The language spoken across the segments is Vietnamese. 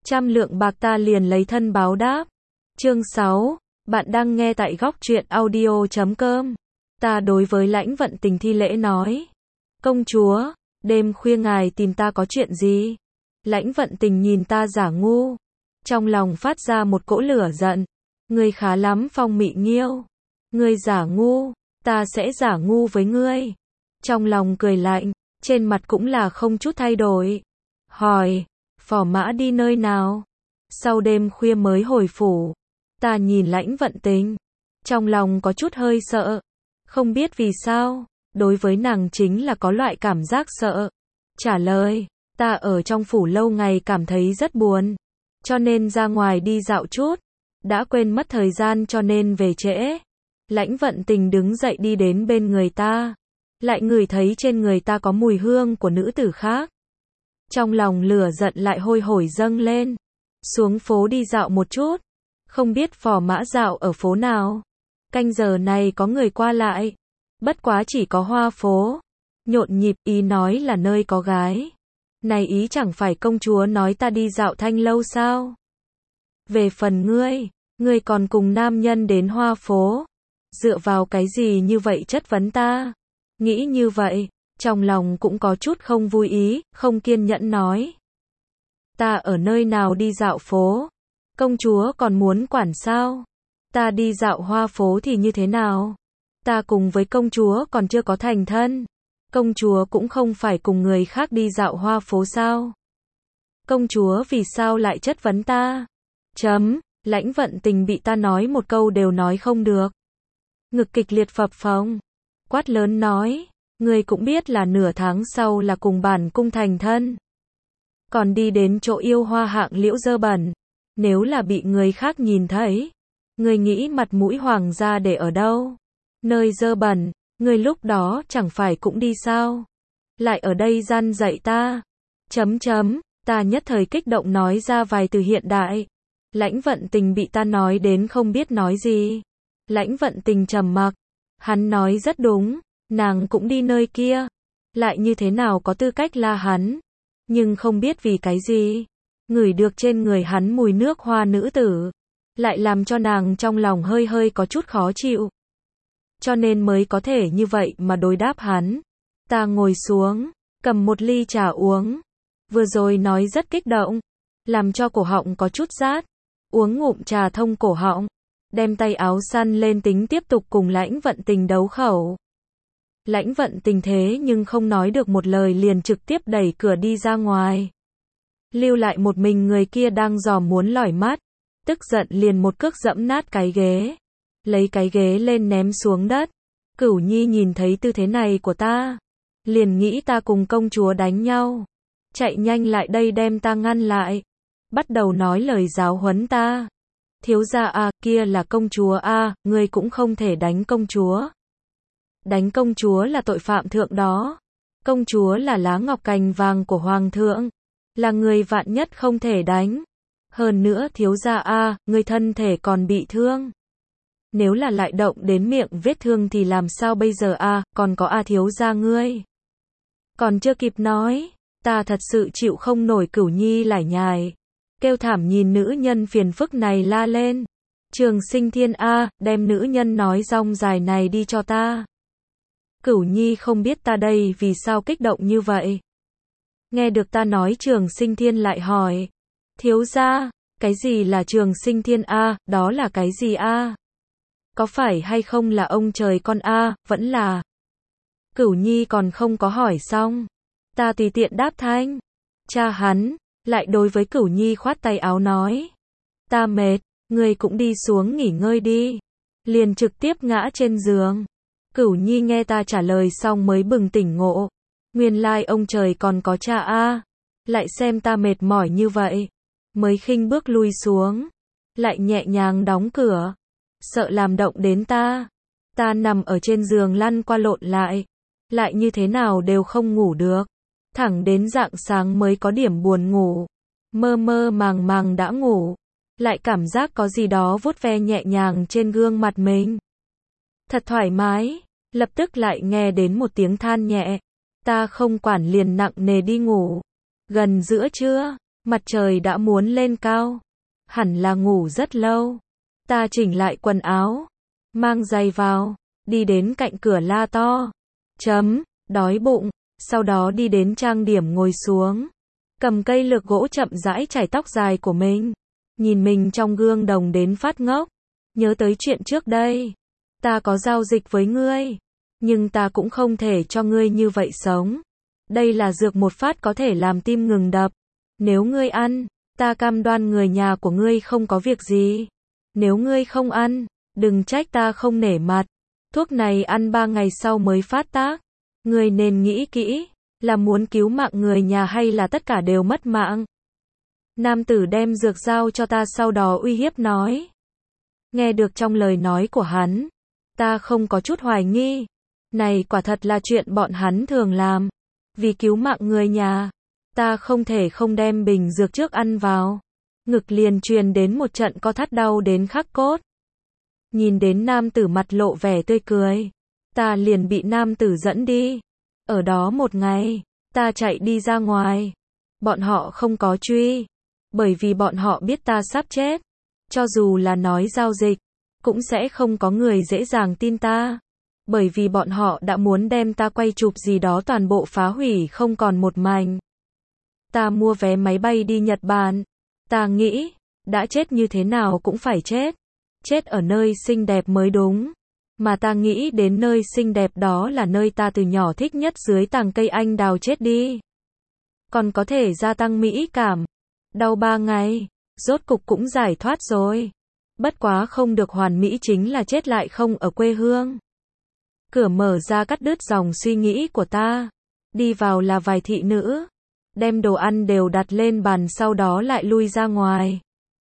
100 lượng bạc ta liền lấy thân báo đáp. Chương 6, bạn đang nghe tại góc truyện audio.com. Ta đối với Lãnh Vận Tình thi lễ nói. Công chúa, đêm khuya ngài tìm ta có chuyện gì? Lãnh Vận Tình nhìn ta giả ngu. Trong lòng phát ra một cỗ lửa giận. Ngươi khá lắm Phong Mị Nghiêu. Ngươi giả ngu, ta sẽ giả ngu với ngươi. Trong lòng cười lạnh, trên mặt cũng là không chút thay đổi. Hỏi, phò mã đi nơi nào? Sau đêm khuya mới hồi phủ. Ta nhìn Lãnh Vận Tình. Trong lòng có chút hơi sợ. Không biết vì sao, đối với nàng chính là có loại cảm giác sợ. Trả lời, ta ở trong phủ lâu ngày cảm thấy rất buồn. Cho nên ra ngoài đi dạo chút. Đã quên mất thời gian cho nên về trễ. Lãnh Vận Tình đứng dậy đi đến bên người ta. Lại ngửi thấy trên người ta có mùi hương của nữ tử khác. Trong lòng lửa giận lại hôi hổi dâng lên. Xuống phố đi dạo một chút. Không biết phò mã dạo ở phố nào. Canh giờ này có người qua lại. Bất quá chỉ có Hoa phố. Nhộn nhịp, ý nói là nơi có gái. Này ý chẳng phải công chúa nói ta đi dạo Thanh lâu sao? Về phần ngươi còn cùng nam nhân đến Hoa phố. Dựa vào cái gì như vậy chất vấn ta? Nghĩ như vậy, trong lòng cũng có chút không vui ý, không kiên nhẫn nói. Ta ở nơi nào đi dạo phố? Công chúa còn muốn quản sao? Ta đi dạo Hoa phố thì như thế nào? Ta cùng với công chúa còn chưa có thành thân. Công chúa cũng không phải cùng người khác đi dạo Hoa phố sao? Công chúa vì sao lại chất vấn ta? Lãnh Vận Tình bị ta nói một câu đều nói không được. Ngực kịch liệt phập phồng. Quát lớn nói, ngươi cũng biết là nửa tháng sau là cùng bản cung thành thân. Còn đi đến chỗ yêu hoa hạng liễu dơ bẩn. Nếu là bị người khác nhìn thấy, ngươi nghĩ mặt mũi hoàng gia để ở đâu? Nơi dơ bẩn, ngươi lúc đó chẳng phải cũng đi sao? Lại ở đây gian dạy ta. Ta nhất thời kích động nói ra vài từ hiện đại. Lãnh Vận Tình bị ta nói đến không biết nói gì. Lãnh Vận Tình trầm mặc. Hắn nói rất đúng, nàng cũng đi nơi kia. Lại như thế nào có tư cách la hắn. Nhưng không biết vì cái gì. Ngửi được trên người hắn mùi nước hoa nữ tử. Lại làm cho nàng trong lòng hơi hơi có chút khó chịu. Cho nên mới có thể như vậy mà đối đáp hắn. Ta ngồi xuống, cầm một ly trà uống. Vừa rồi nói rất kích động. Làm cho cổ họng có chút rát. Uống ngụm trà thông cổ họng. Đem tay áo săn lên tính tiếp tục cùng Lãnh Vận Tình đấu khẩu. Lãnh Vận Tình thế nhưng không nói được một lời liền trực tiếp đẩy cửa đi ra ngoài. Lưu lại một mình người kia đang dò muốn lỏi mắt. Tức giận liền một cước dẫm nát cái ghế. Lấy cái ghế lên ném xuống đất. Cửu Nhi nhìn thấy tư thế này của ta. Liền nghĩ ta cùng công chúa đánh nhau. Chạy nhanh lại đây đem ta ngăn lại. Bắt đầu nói lời giáo huấn ta. Thiếu gia a, kia là công chúa a, ngươi cũng không thể đánh công chúa. Đánh công chúa là tội phạm thượng đó. Công chúa là lá ngọc cành vàng của hoàng thượng, là người vạn nhất không thể đánh. Hơn nữa thiếu gia a, ngươi thân thể còn bị thương. Nếu là lại động đến miệng vết thương thì làm sao bây giờ a, còn có a thiếu gia ngươi. Còn chưa kịp nói, ta thật sự chịu không nổi. Cửu Nhi lải nhải. Kêu thảm nhìn nữ nhân phiền phức này la lên. Trường Sinh Thiên a, đem nữ nhân nói rong dài này đi cho ta. Cửu Nhi không biết ta đây vì sao kích động như vậy. Nghe được ta nói Trường Sinh Thiên lại hỏi. Thiếu gia, cái gì là Trường Sinh Thiên a, đó là cái gì a? Có phải hay không là ông trời con a, vẫn là. Cửu Nhi còn không có hỏi xong. Ta tùy tiện đáp thanh. Cha hắn. Lại đối với Cửu Nhi khoát tay áo nói. Ta mệt, ngươi cũng đi xuống nghỉ ngơi đi. Liền trực tiếp ngã trên giường. Cửu Nhi nghe ta trả lời xong mới bừng tỉnh ngộ. Nguyên lai ông trời còn có cha a. Lại xem ta mệt mỏi như vậy. Mới khinh bước lui xuống. Lại nhẹ nhàng đóng cửa. Sợ làm động đến ta. Ta nằm ở trên giường lăn qua lộn lại. Lại như thế nào đều không ngủ được. Thẳng đến rạng sáng mới có điểm buồn ngủ. Mơ mơ màng màng đã ngủ. Lại cảm giác có gì đó vuốt ve nhẹ nhàng trên gương mặt mình. Thật thoải mái. Lập tức lại nghe đến một tiếng than nhẹ. Ta không quản liền nặng nề đi ngủ. Gần giữa trưa, Mặt trời đã muốn lên cao. Hẳn là ngủ rất lâu. Ta chỉnh lại quần áo. Mang giày vào. Đi đến cạnh cửa la to. Đói bụng. Sau đó đi đến trang điểm ngồi xuống. Cầm cây lược gỗ chậm rãi chải tóc dài của mình. Nhìn mình trong gương đồng đến phát ngốc. Nhớ tới chuyện trước đây. Ta có giao dịch với ngươi. Nhưng ta cũng không thể cho ngươi như vậy sống. Đây là dược một phát có thể làm tim ngừng đập. Nếu ngươi ăn, ta cam đoan người nhà của ngươi không có việc gì. Nếu ngươi không ăn, đừng trách ta không nể mặt. Thuốc này ăn 3 ngày sau mới phát tác. Ngươi nên nghĩ kỹ, là muốn cứu mạng người nhà hay là tất cả đều mất mạng. Nam tử đem dược giao cho ta sau đó uy hiếp nói. Nghe được trong lời nói của hắn, ta không có chút hoài nghi. Này quả thật là chuyện bọn hắn thường làm. Vì cứu mạng người nhà, ta không thể không đem bình dược trước ăn vào. Ngực liền truyền đến một trận co thắt đau đến khắc cốt. Nhìn đến nam tử mặt lộ vẻ tươi cười, ta liền bị nam tử dẫn đi. Ở đó một ngày, ta chạy đi ra ngoài. Bọn họ không có truy, bởi vì bọn họ biết ta sắp chết. Cho dù là nói giao dịch, cũng sẽ không có người dễ dàng tin ta. Bởi vì bọn họ đã muốn đem ta quay chụp gì đó toàn bộ phá hủy không còn một mảnh. Ta mua vé máy bay đi Nhật Bản. Ta nghĩ, đã chết như thế nào cũng phải chết. Chết ở nơi xinh đẹp mới đúng. Mà ta nghĩ đến nơi xinh đẹp đó là nơi ta từ nhỏ thích nhất dưới tàng cây anh đào chết đi. Còn có thể gia tăng mỹ cảm. Đau 3 ngày, rốt cục cũng giải thoát rồi. Bất quá không được hoàn mỹ chính là chết lại không ở quê hương. Cửa mở ra cắt đứt dòng suy nghĩ của ta. Đi vào là vài thị nữ. Đem đồ ăn đều đặt lên bàn sau đó lại lui ra ngoài.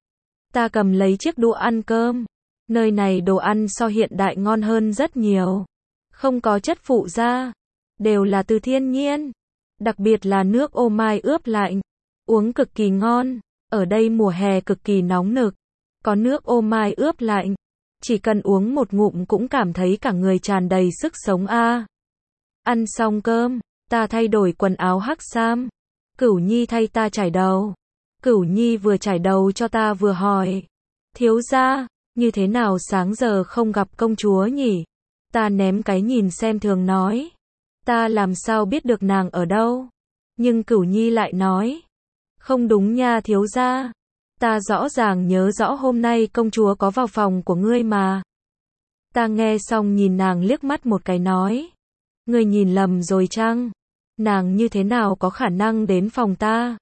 Ta cầm lấy chiếc đũa ăn cơm. Nơi này đồ ăn so hiện đại ngon hơn rất nhiều. Không có chất phụ gia. Đều là từ thiên nhiên. Đặc biệt là nước ô mai ướp lạnh. Uống cực kỳ ngon. Ở đây mùa hè cực kỳ nóng nực. Có nước ô mai ướp lạnh. Chỉ cần uống một ngụm cũng cảm thấy cả người tràn đầy sức sống a. Ăn xong cơm, ta thay đổi quần áo hắc sam. Cửu Nhi thay ta chải đầu. Cửu Nhi vừa chải đầu cho ta vừa hỏi. Thiếu gia, như thế nào sáng giờ không gặp công chúa nhỉ? Ta ném cái nhìn xem thường nói. Ta làm sao biết được nàng ở đâu? Nhưng Cửu Nhi lại nói. Không đúng nha thiếu gia. Ta rõ ràng nhớ rõ hôm nay công chúa có vào phòng của ngươi mà. Ta nghe xong nhìn nàng liếc mắt một cái nói. Ngươi nhìn lầm rồi chăng? Nàng như thế nào có khả năng đến phòng ta?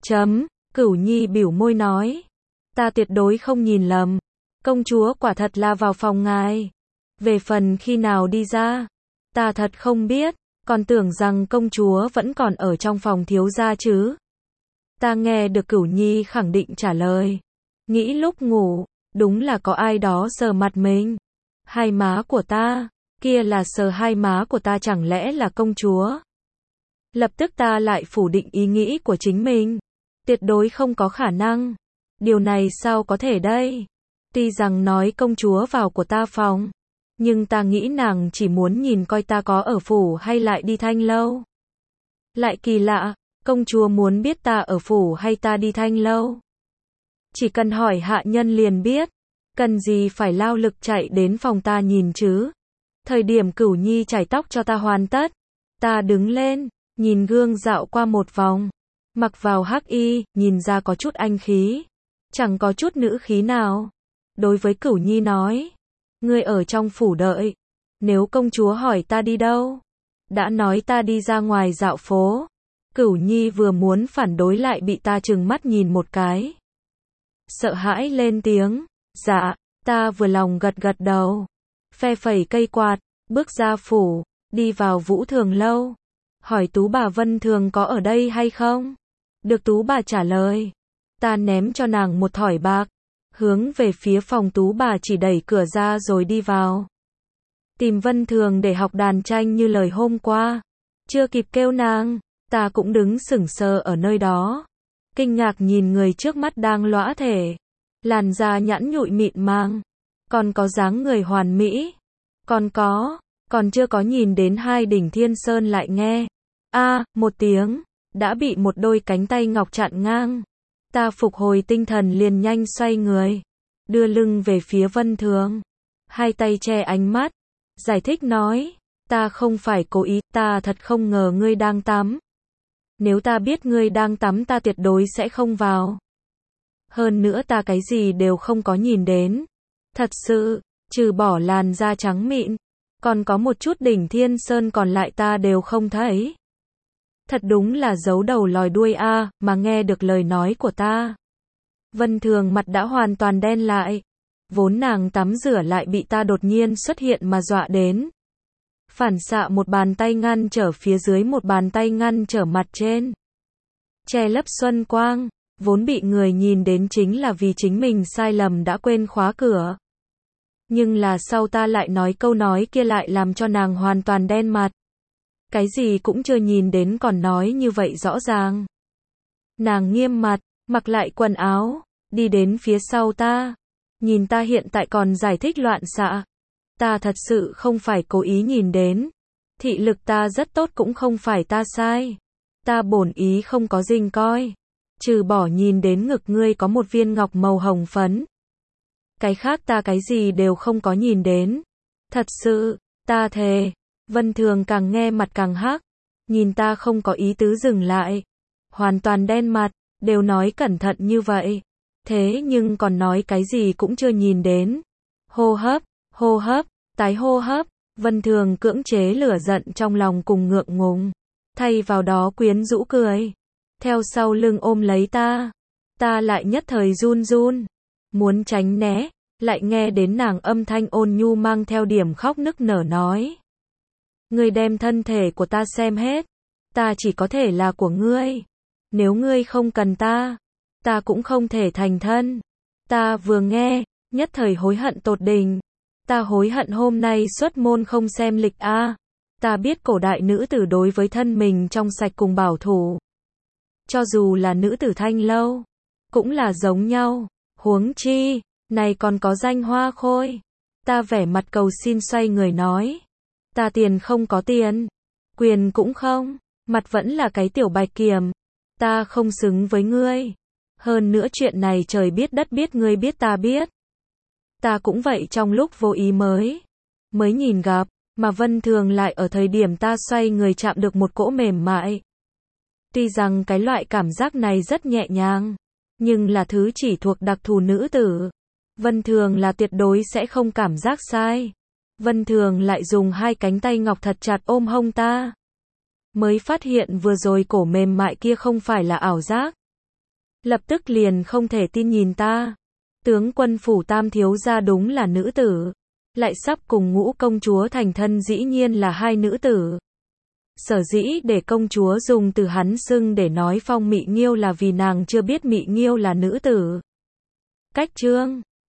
Cửu Nhi bĩu môi nói. Ta tuyệt đối không nhìn lầm. Công chúa quả thật là vào phòng ngài. Về phần khi nào đi ra, ta thật không biết. Còn tưởng rằng công chúa vẫn còn ở trong phòng thiếu gia chứ. Ta nghe được Cửu Nhi khẳng định trả lời. Nghĩ lúc ngủ, đúng là có ai đó sờ mặt mình. Hai má của ta, kia là sờ hai má của ta chẳng lẽ là công chúa. Lập tức ta lại phủ định ý nghĩ của chính mình. Tuyệt đối không có khả năng. Điều này sao có thể đây? Tuy rằng nói công chúa vào của ta phòng, nhưng ta nghĩ nàng chỉ muốn nhìn coi ta có ở phủ hay lại đi Thanh Lâu. Lại kỳ lạ, công chúa muốn biết ta ở phủ hay ta đi Thanh Lâu. Chỉ cần hỏi hạ nhân liền biết. Cần gì phải lao lực chạy đến phòng ta nhìn chứ? Thời điểm Cửu Nhi chải tóc cho ta hoàn tất, ta đứng lên, nhìn gương dạo qua một vòng. Mặc vào hắc y, nhìn ra có chút anh khí. Chẳng có chút nữ khí nào. Đối với Cửu Nhi nói. Ngươi ở trong phủ đợi. Nếu công chúa hỏi ta đi đâu? Đã nói ta đi ra ngoài dạo phố. Cửu Nhi vừa muốn phản đối lại bị ta trừng mắt nhìn một cái. Sợ hãi lên tiếng. Dạ, ta vừa lòng gật gật đầu. Phe phẩy cây quạt, bước ra phủ, đi vào Vũ Thường Lâu. Hỏi Tú bà Vân Thường có ở đây hay không? Được Tú bà trả lời. Ta ném cho nàng một thỏi bạc. Hướng về phía phòng Tú bà chỉ đẩy cửa ra rồi đi vào. Tìm Vân Thường để học đàn tranh như lời hôm qua. Chưa kịp kêu nàng, ta cũng đứng sững sờ ở nơi đó. Kinh ngạc nhìn người trước mắt đang lõa thể. Làn da nhẵn nhụi mịn màng. Còn có dáng người hoàn mỹ. Còn chưa có nhìn đến hai đỉnh Thiên Sơn lại nghe. Một tiếng, đã bị một đôi cánh tay ngọc chặn ngang. Ta phục hồi tinh thần liền nhanh xoay người, đưa lưng về phía Vân Thường, hai tay che ánh mắt, giải thích nói, ta không phải cố ý, ta thật không ngờ ngươi đang tắm. Nếu ta biết ngươi đang tắm ta tuyệt đối sẽ không vào. Hơn nữa ta cái gì đều không có nhìn đến. Thật sự, trừ bỏ làn da trắng mịn, còn có một chút đỉnh Thiên Sơn còn lại ta đều không thấy. Thật đúng là giấu đầu lòi đuôi a, mà nghe được lời nói của ta. Vân Thường mặt đã hoàn toàn đen lại. Vốn nàng tắm rửa lại bị ta đột nhiên xuất hiện mà dọa đến. Phản xạ một bàn tay ngăn trở phía dưới, một bàn tay ngăn trở mặt trên. Che lấp xuân quang, vốn bị người nhìn đến chính là vì chính mình sai lầm đã quên khóa cửa. Nhưng là sau ta lại nói câu nói kia lại làm cho nàng hoàn toàn đen mặt. Cái gì cũng chưa nhìn đến còn nói như vậy rõ ràng. Nàng nghiêm mặt, mặc lại quần áo, đi đến phía sau ta. Nhìn ta hiện tại còn giải thích loạn xạ. Ta thật sự không phải cố ý nhìn đến. Thị lực ta rất tốt cũng không phải ta sai. Ta bổn ý không có dình coi. Trừ bỏ nhìn đến ngực ngươi có một viên ngọc màu hồng phấn. Cái khác ta cái gì đều không có nhìn đến. Thật sự, ta thề. Vân Thường càng nghe mặt càng hắc. Nhìn ta không có ý tứ dừng lại. Hoàn toàn đen mặt, đều nói cẩn thận như vậy. Thế nhưng còn nói cái gì cũng chưa nhìn đến. Hô hấp, tái hô hấp. Vân Thường cưỡng chế lửa giận trong lòng cùng ngượng ngùng. Thay vào đó quyến rũ cười. Theo sau lưng ôm lấy ta. Ta lại nhất thời run run. Muốn tránh né, lại nghe đến nàng âm thanh ôn nhu mang theo điểm khóc nức nở nói. Ngươi đem thân thể của ta xem hết. Ta chỉ có thể là của ngươi. Nếu ngươi không cần ta, ta cũng không thể thành thân. Ta vừa nghe, nhất thời hối hận tột đỉnh. Ta hối hận hôm nay xuất môn không xem lịch a. Ta biết cổ đại nữ tử đối với thân mình trong sạch cùng bảo thủ. Cho dù là nữ tử Thanh Lâu, cũng là giống nhau. Huống chi, này còn có danh Hoa Khôi. Ta vẻ mặt cầu xin xoay người nói. Ta tiền không có tiền. Quyền cũng không. Mặt vẫn là cái tiểu bạch kiểm. Ta không xứng với ngươi. Hơn nữa chuyện này trời biết đất biết ngươi biết ta biết. Ta cũng vậy trong lúc vô ý mới nhìn gặp, mà Vân Thường lại ở thời điểm ta xoay người chạm được một cỗ mềm mại. Tuy rằng cái loại cảm giác này rất nhẹ nhàng, nhưng là thứ chỉ thuộc đặc thù nữ tử. Vân Thường là tuyệt đối sẽ không cảm giác sai. Vân Thường lại dùng hai cánh tay ngọc thật chặt ôm hông ta. Mới phát hiện vừa rồi cổ mềm mại kia không phải là ảo giác. Lập tức liền không thể tin nhìn ta. Tướng quân phủ Tam thiếu gia đúng là nữ tử. Lại sắp cùng Ngũ công chúa thành thân dĩ nhiên là hai nữ tử. Sở dĩ để công chúa dùng từ hắn xưng để nói Phong Mị Nghiêu là vì nàng chưa biết Mị Nghiêu là nữ tử. Cách chương